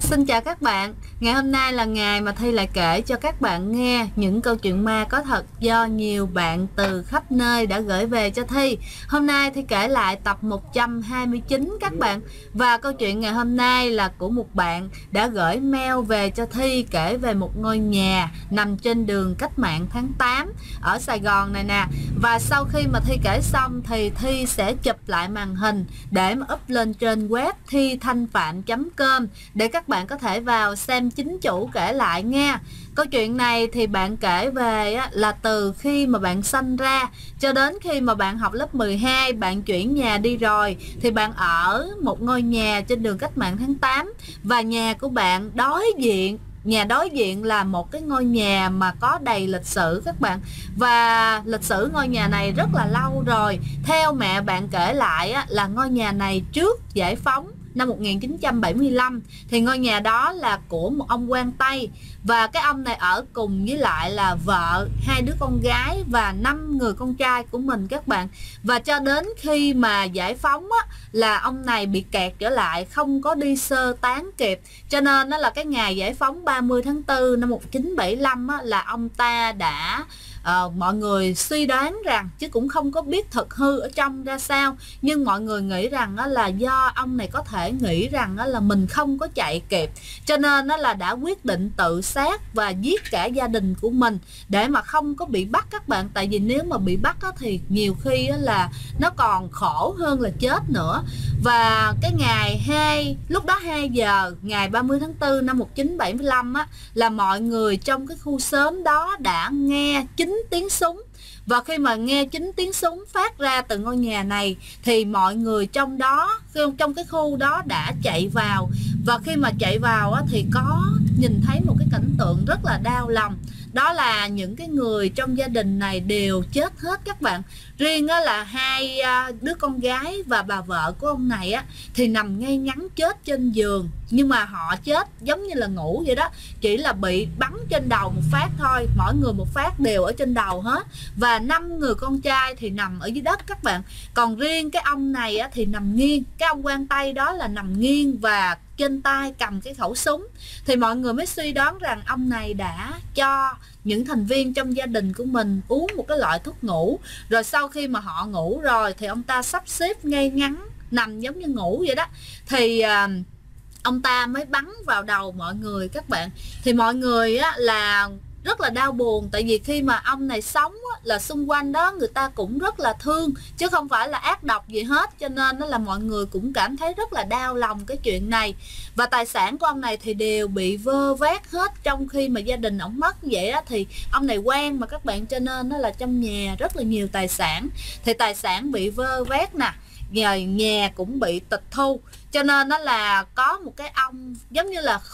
Xin chào các bạn. Ngày hôm nay là ngày mà Thi lại kể cho các bạn nghe những câu chuyện ma có thật do nhiều bạn từ khắp nơi đã gửi về cho Thi. Hôm nay Thi kể lại tập 129 các bạn. Và câu chuyện ngày hôm nay là của một bạn đã gửi mail về cho Thi, kể về một ngôi nhà nằm trên đường Cách Mạng tháng 8 ở Sài Gòn này nè. Và sau khi mà Thi kể xong thì Thi sẽ chụp lại màn hình để mà up lên trên web thithanhpham.com để các bạn có thể vào xem chính chủ kể lại nha. Câu chuyện này thì bạn kể về là từ khi mà bạn sanh ra cho đến khi mà bạn học lớp 12, bạn chuyển nhà đi rồi thì bạn ở một ngôi nhà trên đường Cách Mạng tháng 8 và nhà của bạn nhà đối diện là một cái ngôi nhà mà có đầy lịch sử các bạn. Và lịch sử ngôi nhà này rất là lâu rồi. Theo mẹ bạn kể lại là ngôi nhà này trước giải phóng năm 1975 thì ngôi nhà đó là của một ông quan Tây, và cái ông này ở cùng với lại là vợ, 2 đứa con gái và 5 người con trai của mình các bạn. Và cho đến khi mà giải phóng là ông này bị kẹt trở lại, không có đi sơ tán kịp, cho nên đó là cái ngày giải phóng 30 tháng 4 năm 1975 là ông ta đã mọi người suy đoán rằng, chứ cũng không có biết thực hư ở trong ra sao, nhưng mọi người nghĩ rằng là do ông này có thể nghĩ rằng là mình không có chạy kịp, cho nên là đã quyết định tự sát và giết cả gia đình của mình để mà không có bị bắt các bạn. Tại vì nếu mà bị bắt thì nhiều khi là nó còn khổ hơn là chết nữa. Và cái lúc đó 2 giờ ngày 30 tháng 4 năm 1975 là mọi người trong cái khu xóm đó đã nghe 9 tiếng súng. Và khi mà nghe 9 tiếng súng phát ra từ ngôi nhà này thì mọi người trong cái khu đó đã chạy vào. Và khi mà chạy vào thì có nhìn thấy một cái cảnh tượng rất là đau lòng. Đó là những cái người trong gia đình này đều chết hết các bạn. Riêng là 2 đứa con gái và bà vợ của ông này thì nằm ngay ngắn chết trên giường. Nhưng mà họ chết giống như là ngủ vậy đó, chỉ là bị bắn trên đầu một phát thôi, mỗi người một phát đều ở trên đầu hết. Và 5 người con trai thì nằm ở dưới đất các bạn. Còn riêng cái ông này thì nằm nghiêng, cái ông quan Tây đó là nằm nghiêng và trên tay cầm cái khẩu súng. Thì mọi người mới suy đoán rằng ông này đã cho những thành viên trong gia đình của mình uống một cái loại thuốc ngủ, rồi sau khi mà họ ngủ rồi thì ông ta sắp xếp ngay ngắn nằm giống như ngủ vậy đó, thì ông ta mới bắn vào đầu mọi người các bạn. Thì mọi người là rất là đau buồn, tại vì khi mà ông này sống là xung quanh đó người ta cũng rất là thương, chứ không phải là ác độc gì hết, cho nên là mọi người cũng cảm thấy rất là đau lòng cái chuyện này. Và tài sản của ông này thì đều bị vơ vét hết, trong khi mà gia đình ổng mất vậy thì ông này quen mà các bạn, cho nên là trong nhà rất là nhiều tài sản. Thì tài sản bị vơ vét nè, nhà cũng bị tịch thu, cho nên là có một cái ông giống như là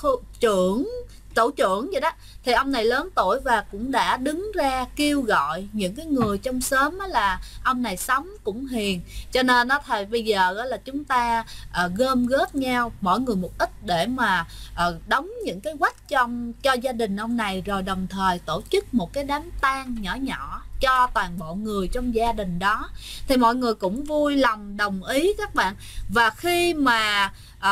tổ trưởng vậy đó, thì ông này lớn tuổi và cũng đã đứng ra kêu gọi những cái người trong xóm là ông này sống cũng hiền, cho nên thời bây giờ là chúng ta gom góp nhau mỗi người một ít để mà đóng những cái quách cho gia đình ông này, rồi đồng thời tổ chức một cái đám tang nhỏ nhỏ cho toàn bộ người trong gia đình đó. Thì mọi người cũng vui lòng đồng ý các bạn. Và khi mà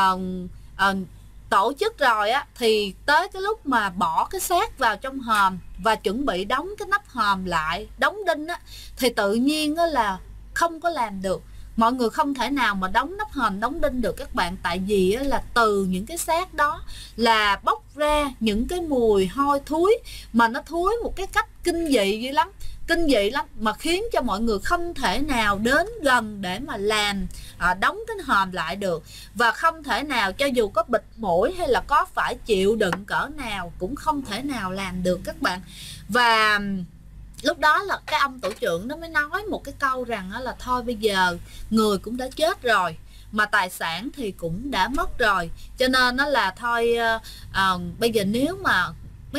tổ chức rồi thì tới cái lúc mà bỏ cái xác vào trong hòm và chuẩn bị đóng cái nắp hòm lại, đóng đinh thì tự nhiên là không có làm được. Mọi người không thể nào mà đóng nắp hòm, đóng đinh được các bạn, tại vì là từ những cái xác đó là bốc ra những cái mùi hôi thối, mà nó thối một cái cách kinh dị lắm, mà khiến cho mọi người không thể nào đến gần để mà làm đóng cái hòm lại được. Và không thể nào, cho dù có bịt mũi hay là có phải chịu đựng cỡ nào cũng không thể nào làm được các bạn. Và lúc đó là cái ông tổ trưởng nó mới nói một cái câu rằng là thôi bây giờ người cũng đã chết rồi mà tài sản thì cũng đã mất rồi, cho nên là thôi bây giờ nếu mà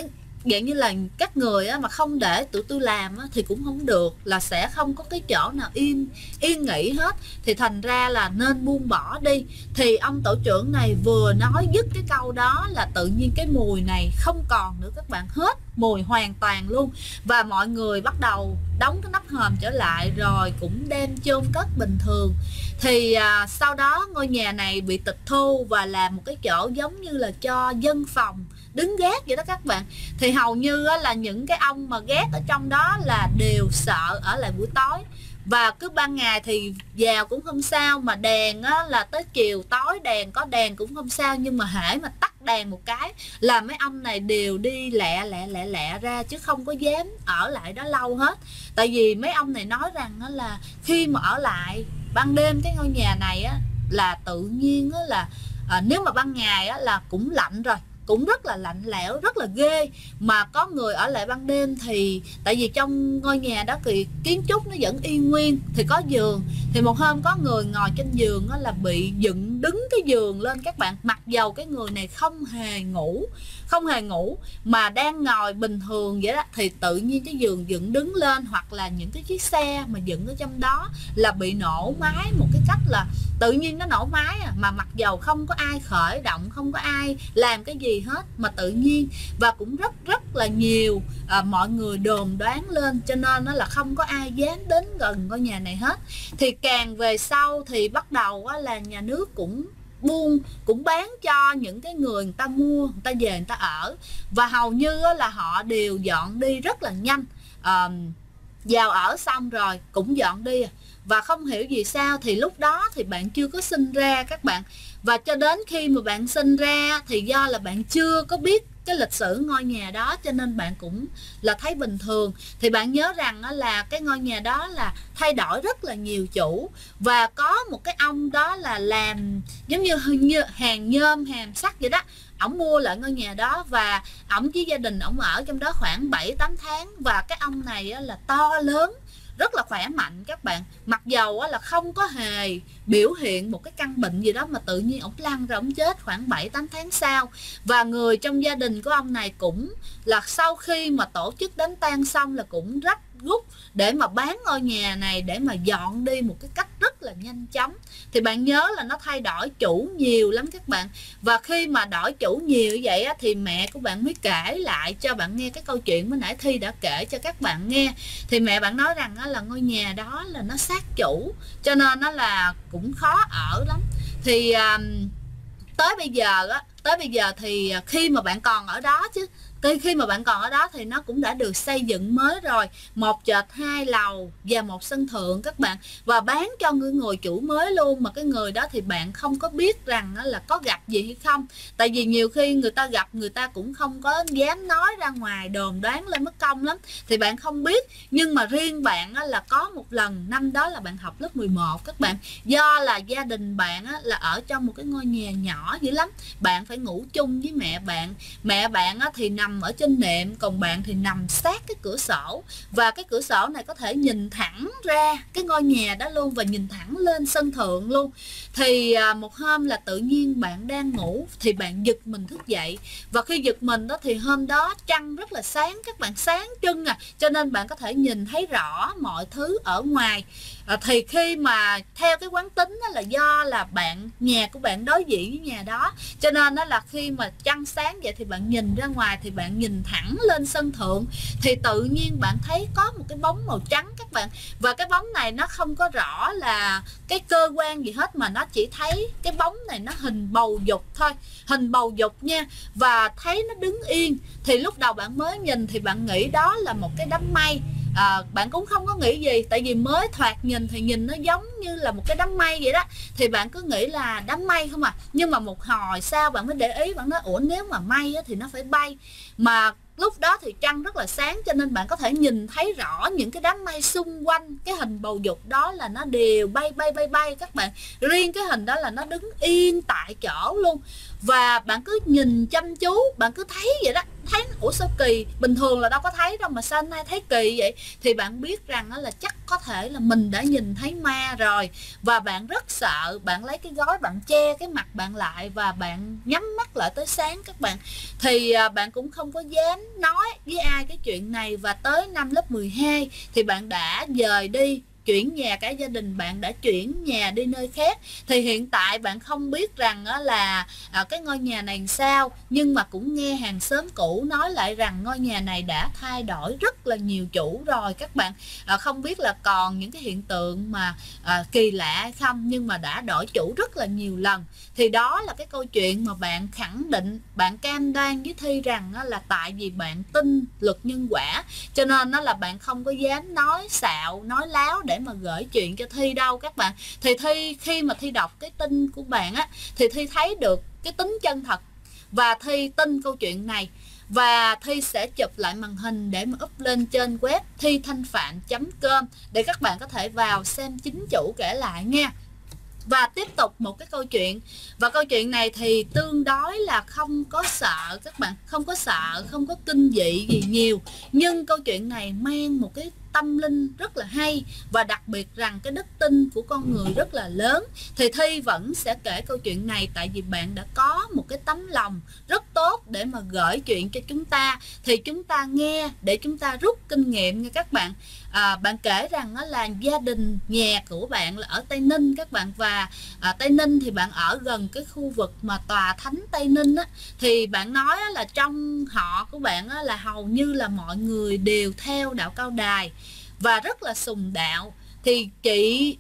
dạng như là các người á, mà không để tụi tôi làm á, thì cũng không được, là sẽ không có cái chỗ nào yên nghỉ hết, thì thành ra là nên buông bỏ đi. Thì ông tổ trưởng này vừa nói dứt cái câu đó là tự nhiên cái mùi này không còn nữa các bạn, hết mùi hoàn toàn luôn. Và mọi người bắt đầu đóng cái nắp hòm trở lại rồi cũng đem chôn cất bình thường. Thì sau đó ngôi nhà này bị tịch thu và làm một cái chỗ giống như là cho dân phòng đứng gác vậy đó các bạn. Thì hầu như là những cái ông mà gác ở trong đó là đều sợ ở lại buổi tối, và cứ ban ngày thì vào cũng không sao, mà đèn á, là tới chiều tối đèn có đèn cũng không sao, nhưng mà hễ mà tắt đèn một cái là mấy ông này đều đi lẹ ra, chứ không có dám ở lại đó lâu hết. Tại vì mấy ông này nói rằng á, là khi mà ở lại ban đêm cái ngôi nhà này á, là tự nhiên á, là nếu mà ban ngày á, là cũng lạnh rồi, cũng rất là lạnh lẽo, rất là ghê. Mà có người ở lại ban đêm thì tại vì trong ngôi nhà đó thì kiến trúc nó vẫn y nguyên, thì có giường, thì một hôm có người ngồi trên giường đó là bị dựng đứng cái giường lên các bạn, mặc dầu cái người này không hề ngủ mà đang ngồi bình thường vậy đó, thì tự nhiên cái giường dựng đứng lên, hoặc là những cái chiếc xe mà dựng ở trong đó là bị nổ máy một cái cách là tự nhiên nó nổ máy mà mặc dầu không có ai khởi động, không có ai làm cái gì hết mà tự nhiên. Và cũng rất là nhiều mọi người đồn đoán lên, cho nên nó là không có ai dám đến gần ngôi nhà này hết. Thì càng về sau thì bắt đầu là nhà nước cũng bán cho những cái người ta mua, người ta về người ta ở, và hầu như là họ đều dọn đi rất là nhanh. Vào ở xong rồi cũng dọn đi, và không hiểu vì sao thì lúc đó thì bạn chưa có sinh ra các bạn, và cho đến khi mà bạn sinh ra thì do là bạn chưa có biết cái lịch sử ngôi nhà đó, cho nên bạn cũng là thấy bình thường. Thì bạn nhớ rằng là cái ngôi nhà đó là thay đổi rất là nhiều chủ, và có một cái ông đó là làm giống như hàng nhôm hàng sắt vậy đó, ổng mua lại ngôi nhà đó và ổng với gia đình ổng ở trong đó khoảng 7-8 tháng. Và cái ông này là to lớn, rất là khỏe mạnh các bạn, mặc dầu là không có hề biểu hiện một cái căn bệnh gì đó, mà tự nhiên ổng lăn ra ổng chết khoảng 7-8 tháng sau. Và người trong gia đình của ông này cũng là sau khi mà tổ chức đám tang xong là cũng rất rút để mà bán ngôi nhà này, để mà dọn đi một cái cách rất là nhanh chóng. Thì bạn nhớ là nó thay đổi chủ nhiều lắm các bạn. Và khi mà đổi chủ nhiều như vậy thì mẹ của bạn mới kể lại cho bạn nghe cái câu chuyện mới nãy Thi đã kể cho các bạn nghe. Thì mẹ bạn nói rằng là ngôi nhà đó là nó sát chủ, cho nên nó là cũng khó ở lắm. Thì tới bây giờ thì khi mà bạn còn ở đó khi mà bạn còn ở đó thì nó cũng đã được xây dựng mới rồi, 1 trệt 2 lầu và 1 sân thượng các bạn, và bán cho người chủ mới luôn. Mà cái người đó thì bạn không có biết rằng là có gặp gì hay không, tại vì nhiều khi người ta gặp người ta cũng không có dám nói ra ngoài, đồn đoán lên mất công lắm, thì bạn không biết. Nhưng mà riêng bạn là có một lần, năm đó là bạn học lớp 11 các bạn, do là gia đình bạn là ở trong một cái ngôi nhà nhỏ dữ lắm, bạn phải ngủ chung với mẹ bạn thì nằm ở trên nệm, còn bạn thì nằm sát cái cửa sổ, và cái cửa sổ này có thể nhìn thẳng ra cái ngôi nhà đó luôn, và nhìn thẳng lên sân thượng luôn. Thì một hôm là tự nhiên bạn đang ngủ thì bạn giật mình thức dậy, và khi giật mình đó thì hôm đó trăng rất là sáng các bạn, sáng trưng cho nên bạn có thể nhìn thấy rõ mọi thứ ở ngoài. Thì khi mà theo cái quán tính là do là nhà của bạn đối diện với nhà đó, cho nên là khi mà trăng sáng vậy thì bạn nhìn ra ngoài thì bạn nhìn thẳng lên sân thượng, thì tự nhiên bạn thấy có một cái bóng màu trắng các bạn. Và cái bóng này nó không có rõ là cái cơ quan gì hết, mà nó chỉ thấy cái bóng này nó hình bầu dục thôi, hình bầu dục nha, và thấy nó đứng yên. Thì lúc đầu bạn mới nhìn thì bạn nghĩ đó là một cái đám mây. Bạn cũng không có nghĩ gì, tại vì mới thoạt nhìn thì nhìn nó giống như là một cái đám mây vậy đó, thì bạn cứ nghĩ là đám mây không à. Nhưng mà một hồi sau bạn mới để ý, bạn nói ủa, nếu mà mây thì nó phải bay, mà lúc đó thì trăng rất là sáng, cho nên bạn có thể nhìn thấy rõ những cái đám mây xung quanh cái hình bầu dục đó là nó đều bay các bạn. Riêng cái hình đó là nó đứng yên tại chỗ luôn, và bạn cứ nhìn chăm chú, bạn cứ thấy vậy đó, thấy ủa sao kỳ, bình thường là đâu có thấy đâu mà sao hôm nay thấy kỳ vậy, thì bạn biết rằng là chắc có thể là mình đã nhìn thấy ma rồi, và bạn rất sợ, bạn lấy cái gói bạn che cái mặt bạn lại và bạn nhắm mắt lại tới sáng các bạn. Thì bạn cũng không có dám nói với ai cái chuyện này, và tới năm lớp 12 thì bạn đã dời đi, chuyển nhà, cả gia đình bạn đã chuyển nhà đi nơi khác. Thì hiện tại bạn không biết rằng là cái ngôi nhà này làm sao, nhưng mà cũng nghe hàng xóm cũ nói lại rằng ngôi nhà này đã thay đổi rất là nhiều chủ rồi các bạn. Không biết là còn những cái hiện tượng mà kỳ lạ hay không, nhưng mà đã đổi chủ rất là nhiều lần. Thì đó là cái câu chuyện mà bạn khẳng định, bạn cam đoan với Thi rằng là tại vì bạn tin luật nhân quả, cho nên là bạn không có dám nói xạo, nói láo để mà gửi chuyện cho Thi đâu các bạn. Thì Thi khi mà Thi đọc cái tin của bạn á, thì Thi thấy được cái tính chân thật, và Thi tin câu chuyện này, và Thi sẽ chụp lại màn hình để mà up lên trên web thithanhpham.com để các bạn có thể vào xem chính chủ kể lại nha. Và tiếp tục một cái câu chuyện, và câu chuyện này thì tương đối là không có sợ các bạn, không có sợ, không có kinh dị gì nhiều, nhưng câu chuyện này mang một cái tâm linh rất là hay, và đặc biệt rằng cái đức tin của con người rất là lớn. Thì Thi vẫn sẽ kể câu chuyện này, tại vì bạn đã có một cái tấm lòng rất tốt để mà gửi chuyện cho chúng ta, thì chúng ta nghe để chúng ta rút kinh nghiệm nha các bạn. Bạn kể rằng là gia đình nhà của bạn là ở Tây Ninh các bạn, và Tây Ninh thì bạn ở gần cái khu vực mà tòa thánh Tây Ninh á, thì bạn nói là trong họ của bạn là hầu như là mọi người đều theo đạo Cao Đài và rất là sùng đạo. Thì chị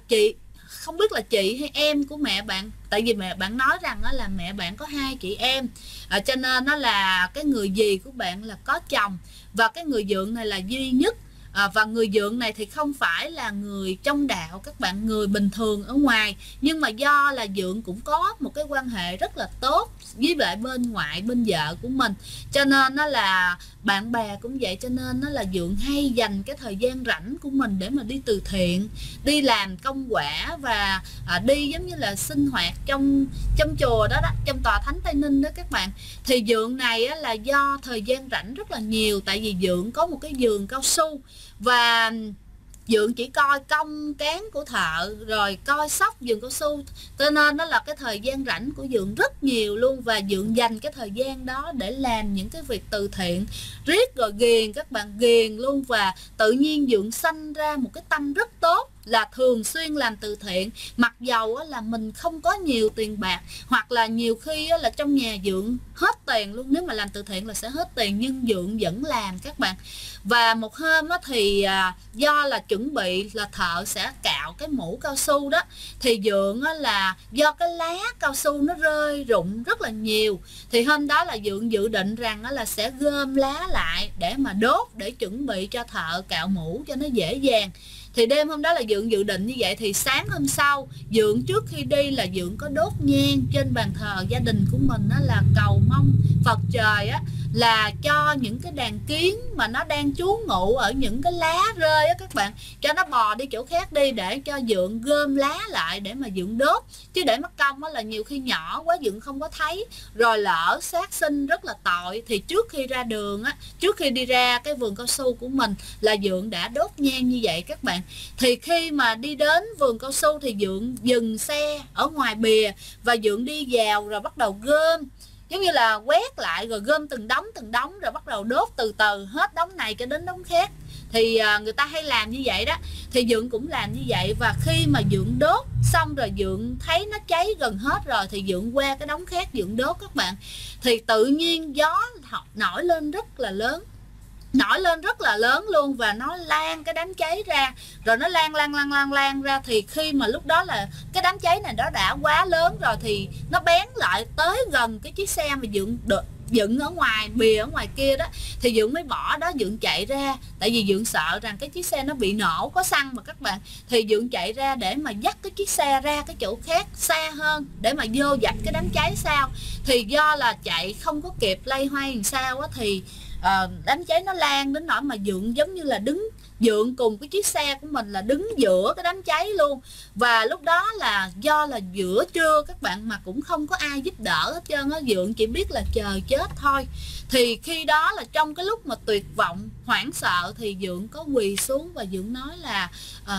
không biết là chị hay em của mẹ bạn, tại vì mẹ bạn nói rằng là mẹ bạn có 2 chị em, cho nên nó là cái người dì của bạn là có chồng, và cái người dượng này là duy nhất. Và người dượng này thì không phải là người trong đạo các bạn, người bình thường ở ngoài, nhưng mà do là dượng cũng có một cái quan hệ rất là tốt với lại bên ngoại, bên vợ của mình, cho nên nó là bạn bè cũng vậy, cho nên nó là dượng hay dành cái thời gian rảnh của mình để mà đi từ thiện, đi làm công quả, và đi giống như là sinh hoạt trong chùa đó, trong tòa thánh Tây Ninh đó các bạn. Thì dượng này là do thời gian rảnh rất là nhiều, tại vì dượng có một cái vườn cao su, và dượng chỉ coi công cán của thợ rồi coi sóc vườn cao su, cho nên nó là cái thời gian rảnh của dượng rất nhiều luôn, và dượng dành cái thời gian đó để làm những cái việc từ thiện riết rồi ghiền các bạn, ghiền luôn. Và tự nhiên dượng sanh ra một cái tâm rất tốt là thường xuyên làm từ thiện, mặc dầu là mình không có nhiều tiền bạc, hoặc là nhiều khi là trong nhà dượng hết tiền luôn, nếu mà làm từ thiện là sẽ hết tiền, nhưng dượng vẫn làm các bạn. Và một hôm thì do là chuẩn bị là thợ sẽ cạo cái mũ cao su đó, thì dượng là do cái lá cao su nó rơi rụng rất là nhiều, thì hôm đó là dượng dự định rằng là sẽ gom lá lại để mà đốt, để chuẩn bị cho thợ cạo mũ cho nó dễ dàng. Thì đêm hôm đó là dượng dự định như vậy, thì sáng hôm sau dượng trước khi đi là dượng có đốt nhang trên bàn thờ gia đình của mình, đó là cầu mong Phật trời là cho những cái đàn kiến mà nó đang trú ngụ ở những cái lá rơi các bạn, cho nó bò đi chỗ khác đi, để cho dượng gom lá lại để mà dượng đốt. Chứ để mất công là nhiều khi nhỏ quá dượng không có thấy, rồi lỡ sát sinh rất là tội. Thì trước khi ra đường trước khi đi ra cái vườn cao su của mình là dượng đã đốt nhang như vậy các bạn. Thì khi mà đi đến vườn cao su thì dượng dừng xe ở ngoài bìa, và dượng đi vào rồi bắt đầu gom, giống như là quét lại rồi gom từng đống rồi bắt đầu đốt từ từ hết đống này cho đến đống khác. Thì người ta hay làm như vậy đó, thì dượng cũng làm như vậy. Và khi mà dượng đốt xong rồi dượng thấy nó cháy gần hết rồi, thì dượng qua cái đống khác dượng đốt các bạn. Thì tự nhiên gió nổi lên rất là lớn, nổi lên rất là lớn luôn, và nó lan cái đám cháy ra, rồi nó lan ra. Thì khi mà lúc đó là cái đám cháy này nó đã quá lớn rồi, thì nó bén lại tới gần cái chiếc xe mà dượng dựng ở ngoài bìa ở ngoài kia đó, thì dượng mới bỏ đó, dượng chạy ra, tại vì dượng sợ rằng cái chiếc xe nó bị nổ, có xăng mà các bạn. Thì dượng chạy ra để mà dắt cái chiếc xe ra cái chỗ khác xa hơn để mà vô dập cái đám cháy sao. Thì do là chạy không có kịp, loay hoay làm sao thì đám cháy nó lan đến nỗi mà Dượng giống như là Dượng cùng cái chiếc xe của mình là đứng giữa cái đám cháy luôn. Và lúc đó là do là giữa trưa các bạn, mà cũng không có ai giúp đỡ hết trơn á. Dượng chỉ biết là chờ chết thôi. Thì khi đó là trong cái lúc mà tuyệt vọng hoảng sợ thì Dượng có quỳ xuống và Dượng nói là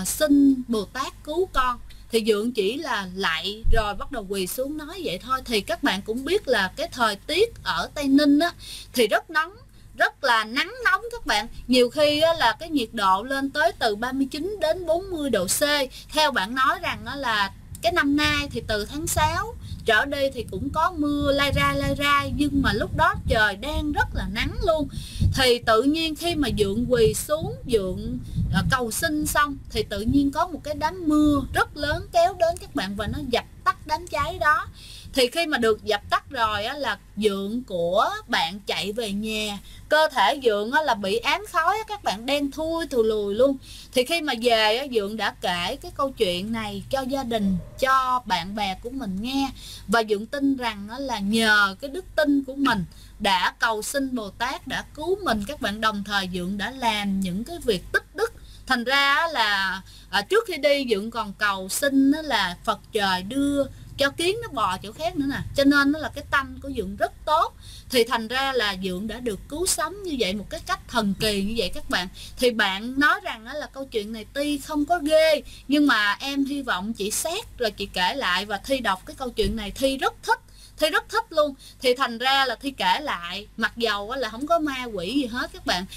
xin Bồ Tát cứu con. Thì Dượng chỉ là lạy rồi bắt đầu quỳ xuống nói vậy thôi. Thì các bạn cũng biết là cái thời tiết ở Tây Ninh á, thì rất nóng, rất là nắng nóng các bạn. Nhiều khi á, là cái nhiệt độ lên tới từ 39 đến 40 độ C. Theo bạn nói rằng á, là cái năm nay thì từ tháng 6 trở đi thì cũng có mưa lai ra, nhưng mà lúc đó trời đang rất là nắng luôn. Thì tự nhiên khi mà Dượng quỳ xuống, Dượng cầu xin xong thì tự nhiên có một cái đám mưa rất lớn kéo đến các bạn, và nó dập tắt đám cháy đó. Thì khi mà được dập tắt rồi á, là Dượng của bạn chạy về nhà. Cơ thể Dượng á, là bị ám khói á, các bạn, đen thui thù lùi luôn. Thì khi mà về á, Dượng đã kể cái câu chuyện này cho gia đình, cho bạn bè của mình nghe. Và Dượng tin rằng á, là nhờ cái đức tin của mình đã cầu xin Bồ Tát đã cứu mình các bạn. Đồng thời Dượng đã làm những cái việc tích đức. Thành ra là trước khi đi Dượng còn cầu xin là Phật trời đưa cho kiến nó bò chỗ khác nữa nè. Cho nên nó là cái tâm của Dượng rất tốt. Thì thành ra là Dượng đã được cứu sống như vậy, một cái cách thần kỳ như vậy các bạn. Thì bạn nói rằng là câu chuyện này tuy không có ghê, nhưng mà em hy vọng chị xét rồi chị kể lại, và Thi đọc cái câu chuyện này Thi rất thích. Thi rất thích luôn. Thì thành ra là Thi kể lại, mặc dầu là không có ma quỷ gì hết các bạn,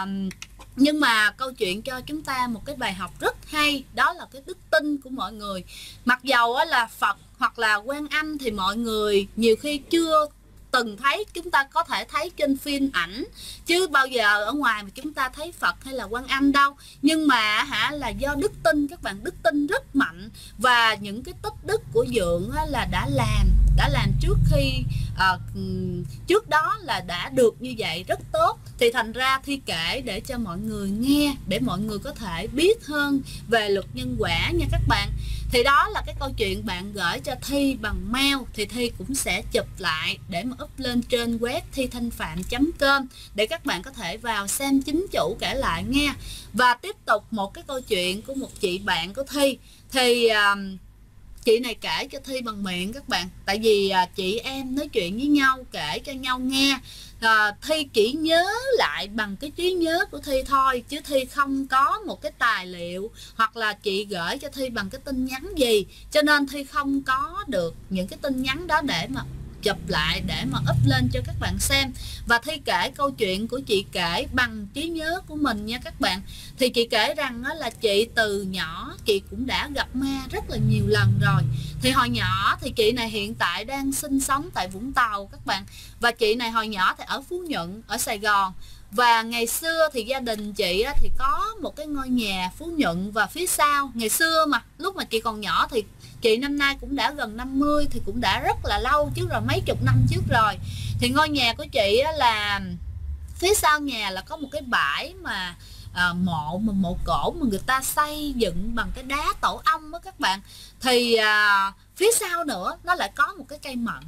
nhưng mà câu chuyện cho chúng ta một cái bài học rất hay. Đó là cái đức tin của mọi người. Mặc dầu là Phật hoặc là Quan Âm thì mọi người nhiều khi chưa từng thấy. Chúng ta có thể thấy trên phim ảnh, chứ bao giờ ở ngoài mà chúng ta thấy Phật hay là Quan Âm đâu. Nhưng mà là do đức tin các bạn, đức tin rất mạnh. Và những cái tích đức của Dượng là đã làm trước khi trước đó là đã được như vậy, rất tốt. Thì thành ra Thi kể để cho mọi người nghe, để mọi người có thể biết hơn về luật nhân quả nha các bạn. Thì đó là cái câu chuyện bạn gửi cho Thi bằng mail, thì Thi cũng sẽ chụp lại để mà up lên trên web thithanhpham.com để các bạn có thể vào xem chính chủ kể lại nha. Và tiếp tục một cái câu chuyện của một chị bạn của Thi. Thì chị này kể cho Thi bằng miệng các bạn. Tại vì chị em nói chuyện với nhau, kể cho nhau nghe. Thi chỉ nhớ lại bằng cái trí nhớ của Thi thôi, chứ Thi không có một cái tài liệu hoặc là chị gửi cho Thi bằng cái tin nhắn gì, cho nên Thi không có được những cái tin nhắn đó để mà chụp lại, để mà up lên cho các bạn xem. Và Thi kể câu chuyện của chị kể bằng trí nhớ của mình nha các bạn. Thì chị kể rằng là chị từ nhỏ chị cũng đã gặp ma rất là nhiều lần rồi. Thì hồi nhỏ thì chị này hiện tại đang sinh sống tại Vũng Tàu các bạn. Và chị này hồi nhỏ thì ở Phú Nhuận, ở Sài Gòn. Và ngày xưa thì gia đình chị thì có một cái ngôi nhà Phú Nhuận, và phía sau ngày xưa mà lúc mà chị còn nhỏ thì chị năm nay cũng đã gần 50, thì cũng đã rất là lâu chứ, rồi mấy chục năm trước rồi. Thì ngôi nhà của chị là phía sau nhà là có một cái bãi mà mộ cổ mà người ta xây dựng bằng cái đá tổ ong đó các bạn. Thì phía sau nữa nó lại có một cái cây mận.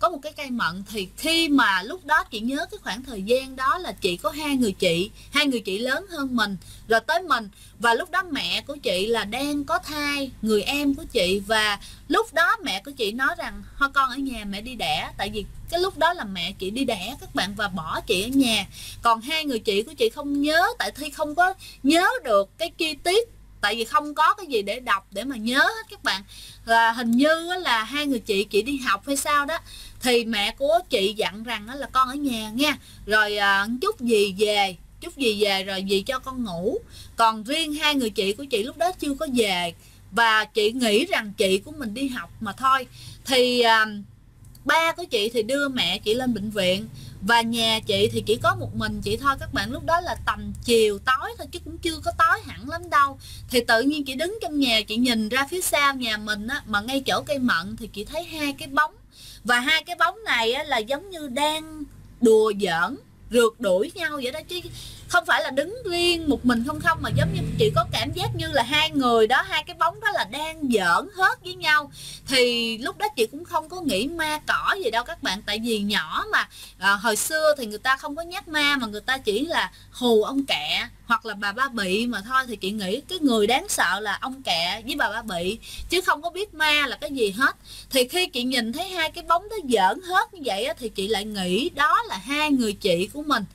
Thì khi mà lúc đó chị nhớ cái khoảng thời gian đó là chị có hai người chị lớn hơn mình rồi tới mình. Và lúc đó mẹ của chị là đang có thai người em của chị. Và lúc đó mẹ của chị nói rằng thôi con ở nhà mẹ đi đẻ. Tại vì cái lúc đó là mẹ chị đi đẻ các bạn, và bỏ chị ở nhà. Còn hai người chị của chị không nhớ, tại Thi không có nhớ được cái chi tiết, tại vì không có cái gì để đọc để mà nhớ hết các bạn. Là hình như là hai người chị đi học hay sao đó. Thì mẹ của chị dặn rằng là con ở nhà nha, rồi chút gì về rồi dì cho con ngủ. Còn riêng hai người chị của chị lúc đó chưa có về, và chị nghĩ rằng chị của mình đi học mà thôi. Thì ba của chị thì đưa mẹ chị lên bệnh viện, và nhà chị thì chỉ có một mình chị thôi các bạn. Lúc đó là tầm chiều tối thôi chứ cũng chưa có tối hẳn lắm đâu. Thì tự nhiên chị đứng trong nhà, chị nhìn ra phía sau nhà mình mà ngay chỗ cây mận thì chị thấy hai cái bóng. Và hai cái bóng này là giống như đang đùa giỡn rượt đuổi nhau vậy đó, chứ không phải là đứng riêng một mình không, mà giống như chị có cảm giác như là hai người đó, hai cái bóng đó là đang giỡn hết với nhau. Thì lúc đó chị cũng không có nghĩ ma cỏ gì đâu các bạn, tại vì nhỏ mà. Hồi xưa thì người ta không có nhắc ma, mà người ta chỉ là hù ông Kẹ hoặc là bà Ba Bị mà thôi. Thì chị nghĩ cái người đáng sợ là ông Kẹ với bà Ba Bị, chứ không có biết ma là cái gì hết. Thì khi chị nhìn thấy hai cái bóng đó giỡn hết như vậy á, thì chị lại nghĩ đó là hai người chị của mình,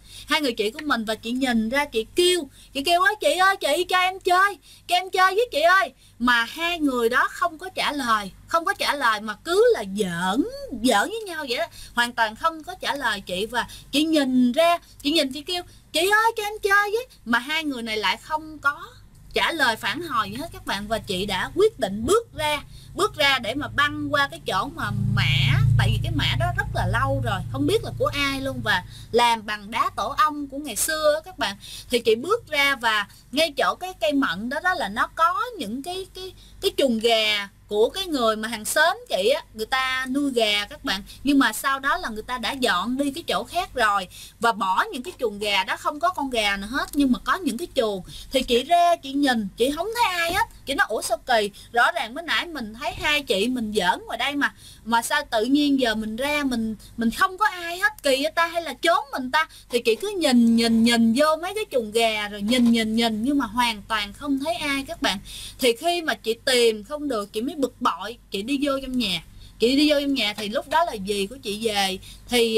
và chị nhìn ra chị kêu chị ơi chị cho em chơi với chị ơi. Mà hai người đó không có trả lời mà cứ là giỡn với nhau vậy đó, hoàn toàn không có trả lời chị. Và chị nhìn chị kêu chị ơi cho em chơi với, mà hai người này lại không có trả lời phản hồi gì hết các bạn. Và chị đã quyết định bước ra để mà băng qua cái chỗ mà mã, tại vì cái mã đó rất là lâu rồi, không biết là của ai luôn, và làm bằng đá tổ ong của ngày xưa các bạn. Thì chị bước ra, và ngay chỗ cái cây mận đó là nó có những cái chuồng gà của cái người mà hàng xóm chị á, người ta nuôi gà các bạn, nhưng mà sau đó là người ta đã dọn đi cái chỗ khác rồi, và bỏ những cái chuồng gà đó, không có con gà nào hết, nhưng mà có những cái chuồng. Thì chị ra chị nhìn, chị không thấy ai hết. Chị nói ủa sao kỳ, rõ ràng mới nãy mình thấy hai chị mình giỡn ngoài đây mà sao tự nhiên giờ mình ra mình không có ai hết, kỳ vậy ta, hay là trốn mình ta. Thì chị cứ nhìn vô mấy cái chuồng gà, rồi nhìn nhưng mà hoàn toàn không thấy ai các bạn. Thì khi mà chị tìm không được, chị mới bực bội, chị đi vô trong nhà. Thì lúc đó là dì của chị về, thì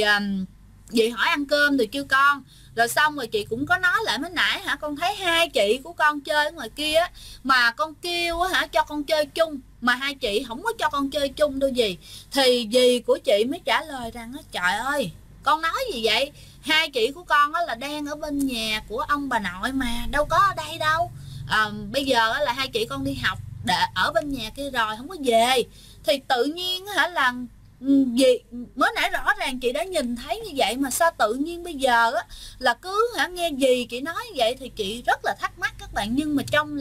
dì hỏi ăn cơm thì kêu con. Rồi xong rồi chị cũng có nói lại mới nãy con thấy hai chị của con chơi ở ngoài kia á, mà con kêu cho con chơi chung, mà hai chị không có cho con chơi chung đâu dì. Thì dì của chị mới trả lời rằng trời ơi con nói gì vậy, hai chị của con là đang ở bên nhà của ông bà nội mà, đâu có ở đây đâu. Bây giờ là hai chị con đi học để ở bên nhà kia rồi không có về. Thì tự nhiên là gì mới nãy rõ ràng chị đã nhìn thấy như vậy, mà sao tự nhiên bây giờ là cứ nghe gì chị nói như vậy. Thì chị rất là thắc mắc các bạn, nhưng mà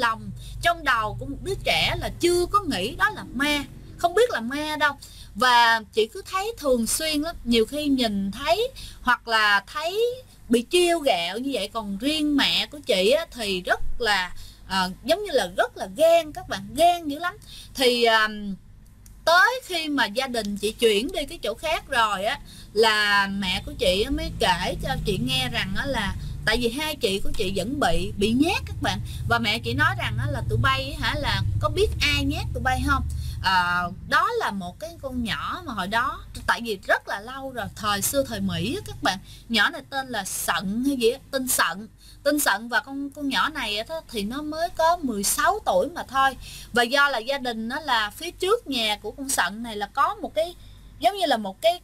trong đầu của một đứa trẻ là chưa có nghĩ đó là ma, không biết là ma đâu. Và chị cứ thấy thường xuyên lắm, nhiều khi nhìn thấy hoặc là thấy bị trêu ghẹo như vậy. Còn riêng mẹ của chị thì rất là giống như là rất là ghen các bạn, ghen dữ lắm. Thì tới khi mà gia đình chị chuyển đi cái chỗ khác rồi là mẹ của chị mới kể cho chị nghe rằng là tại vì hai chị của chị vẫn bị nhát các bạn. Và mẹ chị nói rằng là tụi bay là có biết ai nhát tụi bay không? Đó là một cái con nhỏ mà hồi đó, tại vì rất là lâu rồi, thời xưa thời Mỹ các bạn, nhỏ này tên là Sận hay gì á, tên Sận. Và con nhỏ này thì nó mới có 16 tuổi mà thôi. Và do là gia đình nó là phía trước nhà của con Sận này là có một cái giống như là một cái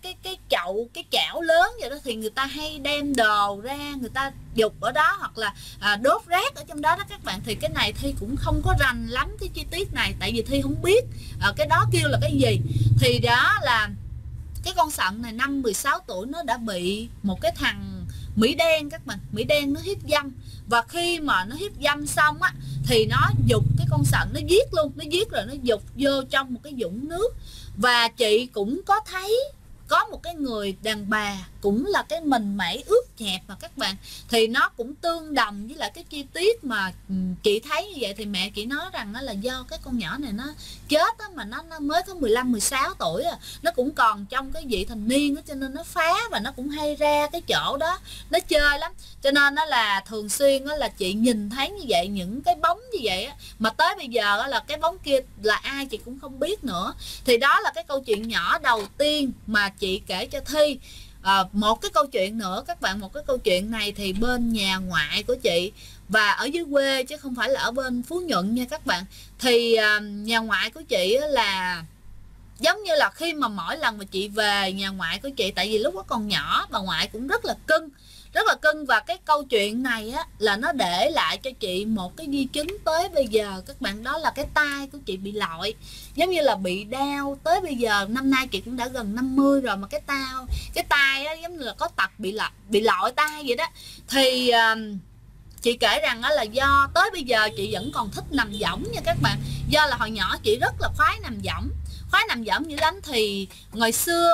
chảo lớn vậy đó, thì người ta hay đem đồ ra, người ta dục ở đó, hoặc là đốt rác ở trong đó các bạn. Thì cái này Thi cũng không có rành lắm cái chi tiết này, tại vì Thi không biết cái đó kêu là cái gì. Thì đó là cái con Sận này năm 16 tuổi nó đã bị một cái thằng Mỹ đen các bạn, Mỹ đen nó hiếp dâm. Và khi mà nó hiếp dâm xong thì nó giục cái con Sận, nó giết luôn, nó giết rồi nó giục vô trong một cái vũng nước. Và chị cũng có thấy có một cái người đàn bà cũng là cái mình mẩy ướt nhẹp mà các bạn. Thì nó cũng tương đồng với lại cái chi tiết mà chị thấy như vậy. Thì mẹ chị nói rằng là do cái con nhỏ này nó chết mà nó mới có 15-16 tuổi nó cũng còn trong cái vị thành niên cho nên nó phá, và nó cũng hay ra cái chỗ đó nó chơi lắm. Cho nên nó là thường xuyên là chị nhìn thấy như vậy, những cái bóng như vậy mà tới bây giờ là cái bóng kia là ai chị cũng không biết nữa. Thì đó là cái câu chuyện nhỏ đầu tiên mà chị kể cho Thi. Một cái câu chuyện nữa các bạn, một cái câu chuyện này thì bên nhà ngoại của chị, và ở dưới quê chứ không phải là ở bên Phú Nhuận nha các bạn. Thì nhà ngoại của chị là giống như là khi mà mỗi lần mà chị về nhà ngoại của chị, tại vì lúc đó còn nhỏ, bà ngoại cũng rất là cưng. Và cái câu chuyện này là nó để lại cho chị một cái di chứng tới bây giờ các bạn. Đó là cái tai của chị bị lọi, giống như là bị đau tới bây giờ. Năm nay chị cũng đã gần 50 rồi mà cái tai giống như là có tật bị lọi tai vậy đó. Thì chị kể rằng là do tới bây giờ chị vẫn còn thích nằm võng nha các bạn. Do là hồi nhỏ chị rất là khoái nằm võng dữ lắm. Thì ngày xưa mà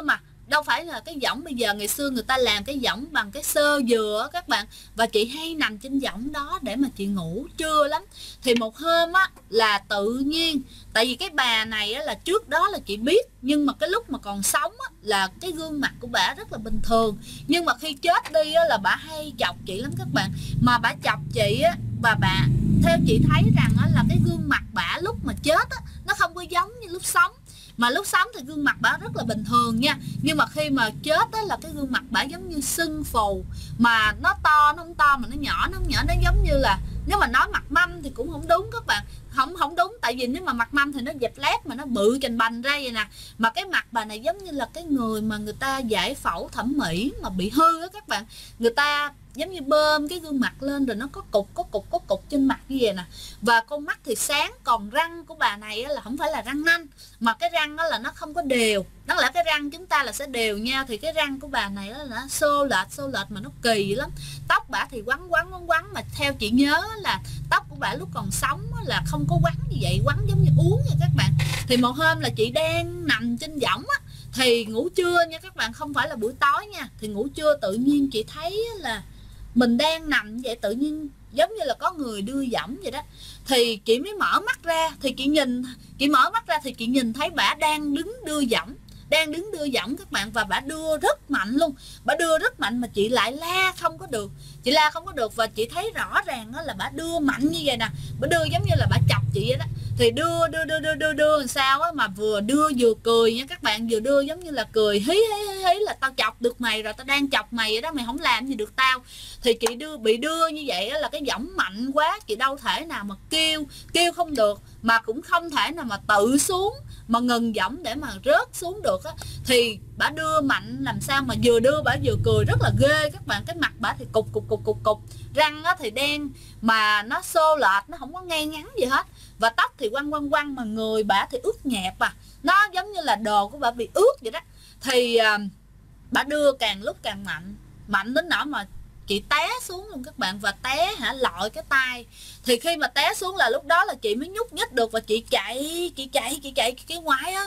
đâu phải là cái võng bây giờ. Ngày xưa người ta làm cái võng bằng cái xơ dừa các bạn, và chị hay nằm trên võng đó để mà chị ngủ trưa lắm. Thì một hôm á là tự nhiên, tại vì cái bà này á, là trước đó là chị biết, nhưng mà cái lúc mà còn sống á, là cái gương mặt của bà rất là bình thường, nhưng mà khi chết đi á, là bà hay chọc chị lắm các bạn. Mà bà chọc chị á, và bà theo chị thấy rằng á, là cái gương mặt bà lúc mà chết á, nó không có giống như lúc sống. Mà lúc sống thì gương mặt bà rất là bình thường nha, nhưng mà khi mà chết đó là cái gương mặt bà giống như sưng phù, mà nó to nó không to, mà nó nhỏ nó không nhỏ, nó giống như là, nếu mà nói mặt mâm thì cũng không đúng các bạn, không đúng. Tại vì nếu mà mặt mâm thì nó dẹp lép, mà nó bự chành bành ra vậy nè. Mà cái mặt bà này giống như là cái người mà người ta giải phẫu thẩm mỹ mà bị hư á các bạn. Người ta giống như bơm cái gương mặt lên rồi nó có cục trên mặt như vậy nè. Và con mắt thì sáng, còn răng của bà này là không phải là răng nanh, mà cái răng đó là nó không có đều. Đáng lẽ cái răng chúng ta là sẽ đều nha, thì cái răng của bà này là nó xô lệch mà nó kỳ lắm. Tóc bà thì quắn, mà theo chị nhớ là tóc của bà lúc còn sống là không có quắn như vậy, quắn giống như uống nha các bạn. Thì một hôm là chị đang nằm trên võng á, thì ngủ trưa nha các bạn, không phải là buổi tối nha. Thì ngủ trưa tự nhiên chị thấy là mình đang nằm vậy, tự nhiên giống như là có người đưa võng vậy đó. Thì chị mới mở mắt ra, thì chị mở mắt ra thì chị nhìn thấy bả đang đứng đưa võng các bạn. Và bả đưa rất mạnh luôn, bả đưa rất mạnh mà chị lại la không có được. Và chị thấy rõ ràng đó là bả đưa mạnh như vậy nè, bả đưa giống như là bả chọc chị vậy đó. Thì đưa làm sao á, mà vừa đưa vừa cười nha các bạn, vừa đưa giống như là cười hí là tao chọc được mày rồi, tao đang chọc mày vậy đó, mày không làm gì được tao. Thì chị bị đưa như vậy là cái võng mạnh quá, chị đâu thể nào mà kêu không được, mà cũng không thể nào mà tự xuống mà ngừng võng để mà rớt xuống được á. Thì bả đưa mạnh làm sao mà vừa đưa bả vừa cười rất là ghê các bạn. Cái mặt bả thì cục, răng á thì đen mà nó xô lệch, nó không có ngay ngắn gì hết. Và tóc thì quăng, mà người bả thì ướt nhẹp nó giống như là đồ của bả bị ướt vậy đó. Thì bả đưa càng lúc càng mạnh đến nỗi mà chị té xuống luôn các bạn. Và té lọi cái tay. Thì khi mà té xuống là lúc đó là chị mới nhúc nhích được, và chị chạy cái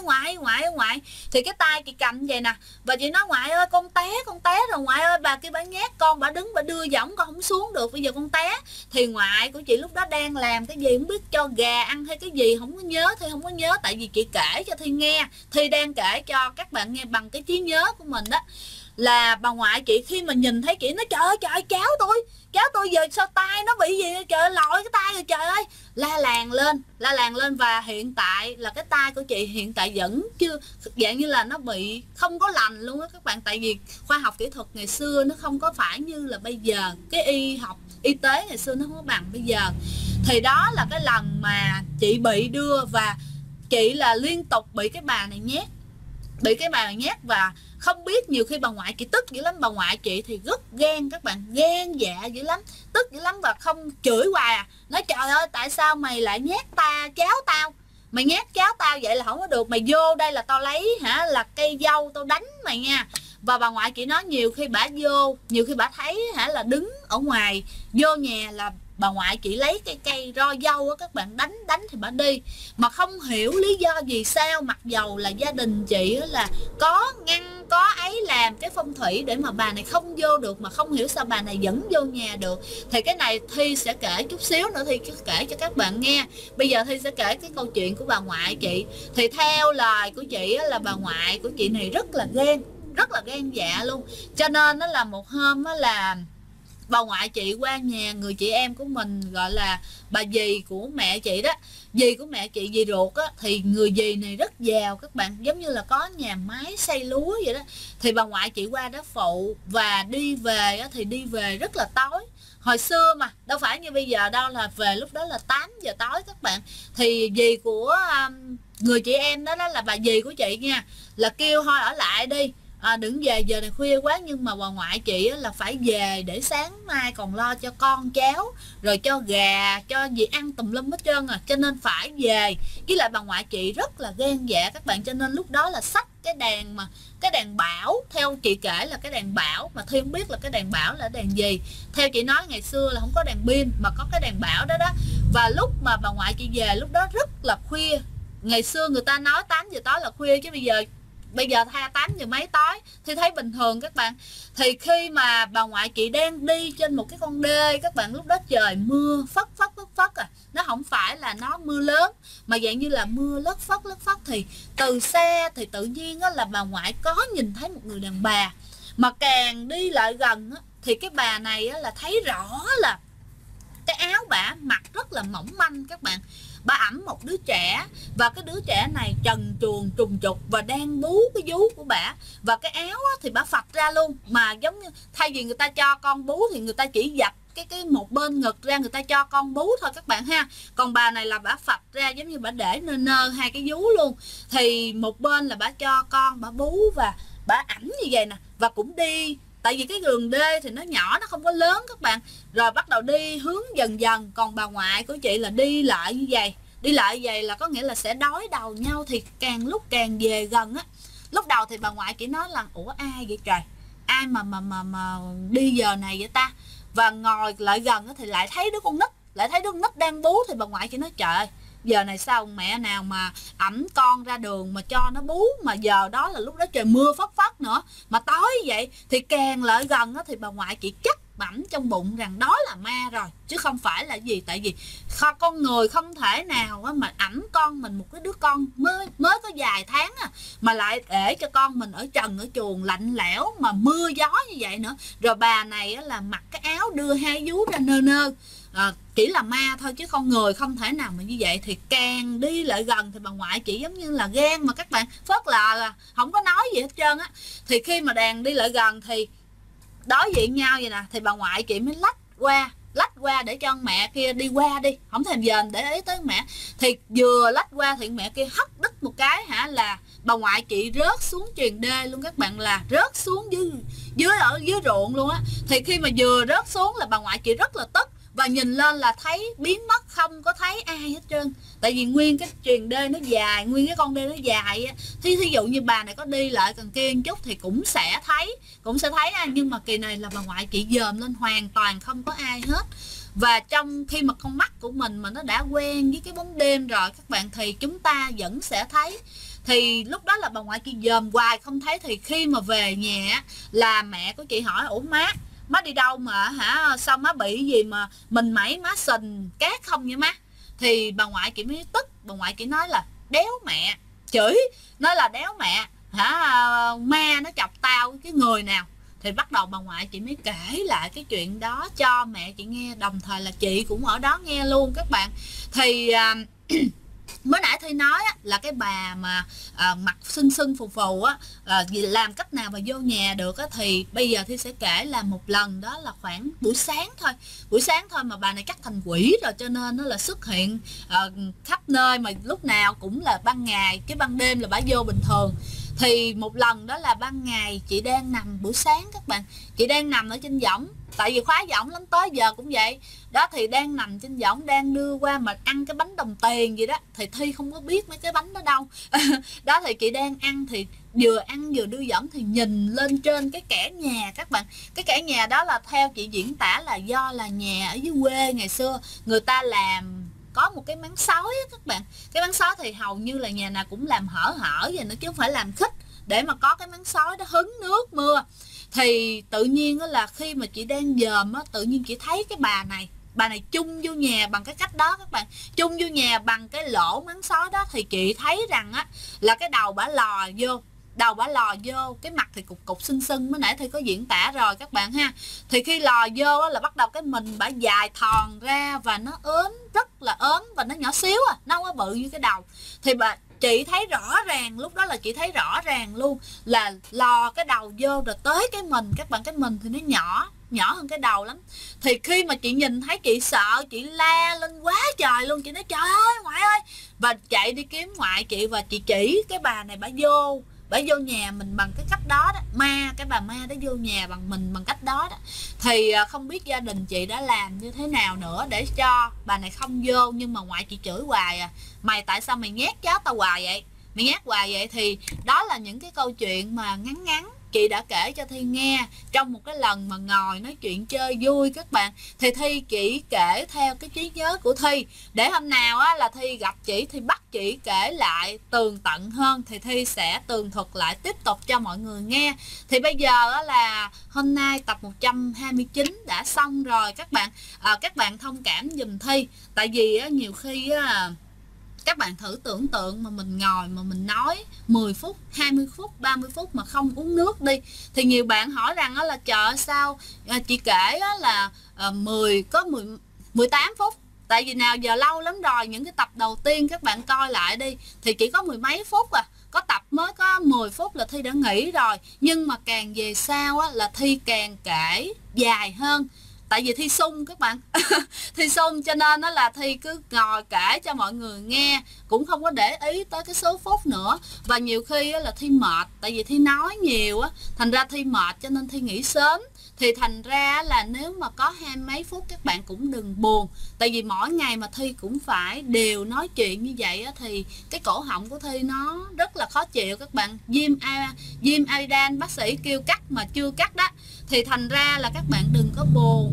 ngoại. Thì cái tay chị cầm vậy nè, và chị nói ngoại ơi con té rồi ngoại ơi. Bà kia bà nhát con, bà đứng bà đưa võng con không xuống được, bây giờ con té. Thì ngoại của chị lúc đó đang làm cái gì không biết, cho gà ăn hay cái gì không có nhớ. Thi không có nhớ, tại vì chị kể cho Thi nghe, Thi đang kể cho các bạn nghe bằng cái trí nhớ của mình đó. Là bà ngoại chị khi mà nhìn thấy chị nói trời ơi cháu tôi giờ sao tay nó bị gì, trời ơi lội cái tay rồi trời ơi, la làng lên. Và hiện tại là cái tay của chị hiện tại vẫn chưa, dạng như là nó bị không có lành luôn á các bạn. Tại vì khoa học kỹ thuật ngày xưa nó không có phải như là bây giờ, cái y tế ngày xưa nó không có bằng bây giờ. Thì đó là cái lần mà chị bị đưa, và chị là liên tục bị cái bà này nhát. Và không biết, nhiều khi bà ngoại chị tức dữ lắm. Bà ngoại chị thì rất ghen các bạn, ghen dạ dữ lắm, tức dữ lắm, và không chửi hoài nói trời ơi tại sao mày lại nhát cháu tao, mày nhát cháu tao vậy là không có được, mày vô đây là tao lấy là cây dâu tao đánh mày nha. Và bà ngoại chị nói nhiều khi bả thấy là đứng ở ngoài vô nhà là bà ngoại chị lấy cây roi dâu á các bạn, đánh thì bà đi. Mà không hiểu lý do vì sao, mặc dầu là gia đình chị là có ngăn có ấy làm cái phong thủy để mà bà này không vô được, mà không hiểu sao bà này vẫn vô nhà được. Thì cái này Thi sẽ kể chút xíu nữa, Thi kể cho các bạn nghe. Bây giờ Thi sẽ kể cái câu chuyện của bà ngoại chị. Thì theo lời của chị là bà ngoại của chị này rất là ghen dạ luôn. Cho nên nó là một hôm là bà ngoại chị qua nhà người chị em của mình, gọi là bà dì của mẹ chị đó, dì của mẹ chị, dì ruột á. Thì người dì này rất giàu các bạn, giống như là có nhà máy xay lúa vậy đó. Thì bà ngoại chị qua đó phụ, và đi về á, thì đi về rất là tối. Hồi xưa mà đâu phải như bây giờ đâu, là về lúc đó là 8 giờ tối các bạn. Thì dì của người chị em đó là bà dì của chị nha, là kêu thôi ở lại đi, đừng về giờ này khuya quá. Nhưng mà bà ngoại chị là phải về để sáng mai còn lo cho con cháu, rồi cho gà cho gì ăn tùm lum hết trơn cho nên phải về. Với lại bà ngoại chị rất là ghen dạ các bạn, cho nên lúc đó là xách cái đàn bảo, theo chị kể là cái đàn bảo, mà Thi không biết là cái đàn bảo là đàn gì. Theo chị nói ngày xưa là không có đàn pin mà có cái đàn bảo đó. Và lúc mà bà ngoại chị về lúc đó rất là khuya. Ngày xưa người ta nói 8 giờ tối là khuya, chứ bây giờ bây giờ 8 giờ mấy tối thì thấy bình thường các bạn. Thì khi mà bà ngoại chị đang đi trên một cái con đê các bạn, lúc đó trời mưa phất phất à, nó không phải là nó mưa lớn mà dạng như là mưa lất phất, thì từ xe thì tự nhiên là bà ngoại có nhìn thấy một người đàn bà, mà càng đi lại gần thì cái bà này là thấy rõ là cái áo bả mặc rất là mỏng manh các bạn. Bà ẵm một đứa trẻ, và cái đứa trẻ này trần truồng trùng trục và đang bú cái vú của bả, và cái áo thì bả phạch ra luôn, mà giống như thay vì người ta cho con bú thì người ta chỉ dập cái một bên ngực ra, người ta cho con bú thôi các bạn ha. Còn bà này là bả phạch ra, giống như bả để nơ hai cái vú luôn, thì một bên là bả cho con bả bú và bả ẵm như vậy nè, và cũng đi. Tại vì cái đường đê thì nó nhỏ, nó không có lớn các bạn. Rồi bắt đầu đi hướng dần dần. Còn bà ngoại của chị là đi lại như vậy. Đi lại vậy là có nghĩa là sẽ đối đầu nhau. Thì càng lúc càng về gần á. Lúc đầu thì bà ngoại chỉ nói là ủa ai vậy trời, ai mà đi giờ này vậy ta. Và ngồi lại gần thì lại thấy đứa con nít đang bú. Thì bà ngoại chỉ nói trời ơi, giờ này sao mẹ nào mà ẵm con ra đường mà cho nó bú, mà giờ đó là lúc đó trời mưa phất nữa mà tối vậy. Thì càng lại gần thì bà ngoại chỉ chắc bẩm trong bụng rằng đó là ma rồi, chứ không phải là gì. Tại vì con người không thể nào mà ẵm con mình, một cái đứa con mới có vài tháng mà lại để cho con mình ở trần ở chuồng lạnh lẽo mà mưa gió như vậy nữa. Rồi bà này là mặc cái áo đưa hai vú ra nơ chỉ là ma thôi, chứ con người không thể nào mà như vậy. Thì càng đi lại gần thì bà ngoại chỉ giống như là ghen mà các bạn, phớt là không có nói gì hết trơn á. Thì khi mà đàn đi lại gần thì đối diện nhau vậy nè, thì bà ngoại chị mới lách qua để cho mẹ kia đi qua đi, không thèm dền để ý tới mẹ. Thì vừa lách qua thì mẹ kia hất đứt một cái là bà ngoại chị rớt xuống truyền đê luôn các bạn, là rớt xuống dưới ruộng luôn á. Thì khi mà vừa rớt xuống là bà ngoại chị rất là tức, và nhìn lên là thấy biến mất, không có thấy ai hết trơn. Tại vì nguyên cái truyền đê nó dài, nguyên cái con đê nó dài á, thí dụ như bà này có đi lại gần kia một chút thì cũng sẽ thấy nhưng mà kỳ này là bà ngoại chị dòm lên hoàn toàn không có ai hết. Và trong khi mà con mắt của mình mà nó đã quen với cái bóng đêm rồi các bạn, thì chúng ta vẫn sẽ thấy. Thì lúc đó là bà ngoại chị dòm hoài không thấy. Thì khi mà về nhà là mẹ của chị hỏi ủa má đi đâu mà sao má bị gì mà mình mẩy má sình cát không vậy má. Thì bà ngoại chị mới tức, bà ngoại chị nói là đéo mẹ, chửi nói là đéo mẹ ma nó chọc tao cái người nào. Thì bắt đầu bà ngoại chị mới kể lại cái chuyện đó cho mẹ chị nghe, đồng thời là chị cũng ở đó nghe luôn các bạn. Thì mới nãy Thi nói là cái bà mà mặt sưng phù làm cách nào mà vô nhà được thì bây giờ Thi sẽ kể là một lần đó là khoảng buổi sáng thôi mà bà này cắt thành quỷ rồi, cho nên nó là xuất hiện khắp nơi, mà lúc nào cũng là ban ngày, cái ban đêm là bà vô bình thường. Thì một lần đó là ban ngày chị đang nằm, buổi sáng các bạn, chị đang nằm ở trên võng, tại vì khóa võng lắm, tới giờ cũng vậy đó. Thì đang nằm trên võng, đang đưa qua mà ăn cái bánh đồng tiền gì đó, thì Thi không có biết mấy cái bánh đó đâu đó. Thì chị đang ăn, thì vừa ăn vừa đưa võng thì nhìn lên trên cái kẻ nhà các bạn. Cái kẻ nhà đó là theo chị diễn tả là do là nhà ở dưới quê ngày xưa người ta làm có một cái máng sói các bạn. Cái máng sói thì hầu như là nhà nào cũng làm hở vậy nữa, chứ không phải làm khích để mà có cái máng sói đó hứng nước mưa. Thì tự nhiên là khi mà chị đang dòm tự nhiên chị thấy cái bà này chung vô nhà bằng cái cách đó các bạn, chung vô nhà bằng cái lỗ máng sói đó. Thì chị thấy rằng là cái đầu bả lò vô, cái mặt thì cục sưng, mới nãy Thi có diễn tả rồi các bạn ha. Thì khi lò vô là bắt đầu cái mình bả dài thòn ra, và nó ốm, rất là ốm, và nó nhỏ xíu nó không có bự như cái đầu. Thì chị thấy rõ ràng, lúc đó là chị thấy rõ ràng luôn là lò cái đầu vô rồi tới cái mình các bạn. Cái mình thì nó nhỏ hơn cái đầu lắm. Thì khi mà chị nhìn thấy chị sợ, chị la lên quá trời luôn, chị nói trời ơi ngoại ơi, và chạy đi kiếm ngoại chị, và chị chỉ cái bà này bả vô nhà mình bằng cái cách đó cái bà ma đó vô nhà bằng cách đó. Thì không biết gia đình chị đã làm như thế nào nữa để cho bà này không vô, nhưng mà ngoại chị chửi hoài mày tại sao mày nhét chó tao hoài vậy, mày nhét hoài vậy. Thì đó là những cái câu chuyện mà ngắn chị đã kể cho Thi nghe trong một cái lần mà ngồi nói chuyện chơi vui các bạn. Thì Thi chỉ kể theo cái trí nhớ của Thi, để hôm nào á, là Thi gặp chị thì bắt chị kể lại tường tận hơn thì Thi sẽ tường thuật lại tiếp tục cho mọi người nghe. Thì bây giờ á, là hôm nay tập 129 đã xong rồi các bạn. Các bạn thông cảm giùm Thi, tại vì á, nhiều khi á, các bạn thử tưởng tượng mà mình ngồi mà mình nói 10 phút, 20 phút, 30 phút mà không uống nước đi. Thì nhiều bạn hỏi rằng là trời ơi, sao chị kể là 18 phút. Tại vì nào giờ lâu lắm rồi, những cái tập đầu tiên các bạn coi lại đi thì chỉ có mười mấy phút à. Có tập mới có 10 phút là Thi đã nghỉ rồi. Nhưng mà càng về sau á, là Thi càng kể dài hơn. Tại vì Thi sung các bạn. Thi sung cho nên đó là Thi cứ ngồi kể cho mọi người nghe, cũng không có để ý tới cái số phút nữa. Và nhiều khi là Thi mệt, tại vì Thi nói nhiều á, thành ra Thi mệt cho nên Thi nghỉ sớm. Thì thành ra là nếu mà có 20 mấy phút các bạn cũng đừng buồn. Tại vì mỗi ngày mà Thi cũng phải đều nói chuyện như vậy á, thì cái cổ họng của Thi nó rất là khó chịu các bạn. Viêm amidan bác sĩ kêu cắt mà chưa cắt đó. Thì thành ra là các bạn đừng có buồn,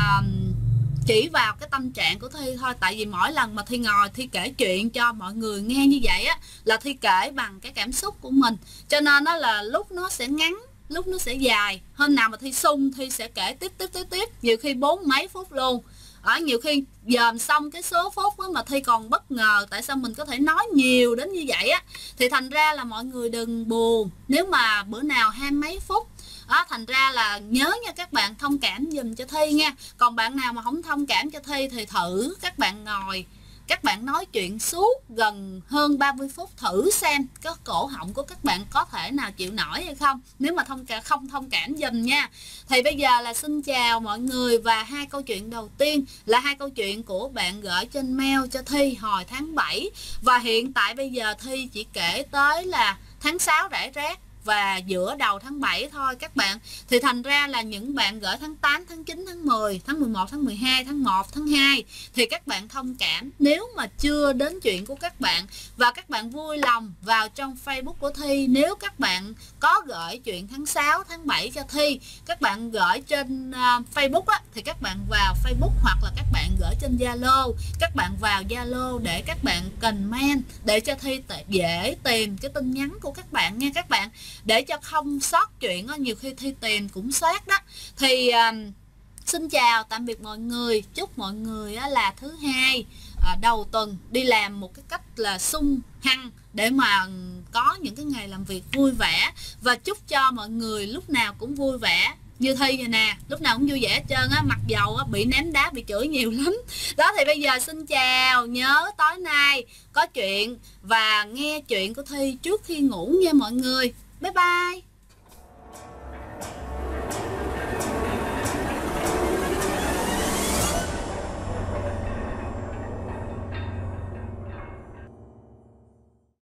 chỉ vào cái tâm trạng của Thi thôi. Tại vì mỗi lần mà Thi ngồi Thi kể chuyện cho mọi người nghe như vậy á, là Thi kể bằng cái cảm xúc của mình, cho nên đó là lúc nó sẽ ngắn, lúc nó sẽ dài. Hôm nào mà Thi sung Thi sẽ kể tiếp, nhiều khi 40 mấy phút luôn. Nhiều khi dòm xong cái số phút đó mà Thi còn bất ngờ tại sao mình có thể nói nhiều đến như vậy á. Thì thành ra là mọi người đừng buồn nếu mà bữa nào 20 mấy phút. Thành ra là nhớ nha các bạn, thông cảm dùm cho Thi nha. Còn bạn nào mà không thông cảm cho Thi thì thử các bạn ngồi, các bạn nói chuyện suốt gần hơn 30 phút thử xem cái cổ họng của các bạn có thể nào chịu nổi hay không. Nếu mà không thông cảm dùm nha. Thì bây giờ là xin chào mọi người. Và hai câu chuyện đầu tiên là hai câu chuyện của bạn gửi trên mail cho Thi hồi tháng 7. Và hiện tại bây giờ Thi chỉ kể tới là tháng 6 rải rác và giữa đầu tháng 7 thôi các bạn. Thì thành ra là những bạn gửi tháng 8, tháng 9, tháng 10, tháng 11, tháng 12, tháng 1, tháng 2 thì các bạn thông cảm nếu mà chưa đến chuyện của các bạn. Và các bạn vui lòng vào trong Facebook của Thi. Nếu các bạn có gửi chuyện tháng 6, tháng 7 cho Thi, các bạn gửi trên Facebook á, thì các bạn vào Facebook, hoặc là các bạn gửi trên Zalo, các bạn vào Zalo để các bạn comment để cho Thi dễ tìm cái tin nhắn của các bạn nha các bạn, để cho không sót chuyện đó. Nhiều khi Thi tìm cũng soát đó. Thì xin chào tạm biệt mọi người. Chúc mọi người là thứ hai đầu tuần đi làm một cái cách là sung hăng để mà có những cái ngày làm việc vui vẻ. Và chúc cho mọi người lúc nào cũng vui vẻ như Thi vậy nè, lúc nào cũng vui vẻ hết trơn á, mặc dầu bị ném đá, bị chửi nhiều lắm đó. Thì bây giờ xin chào, nhớ tối nay có chuyện và nghe chuyện của Thi trước khi ngủ nha mọi người. Bye bye.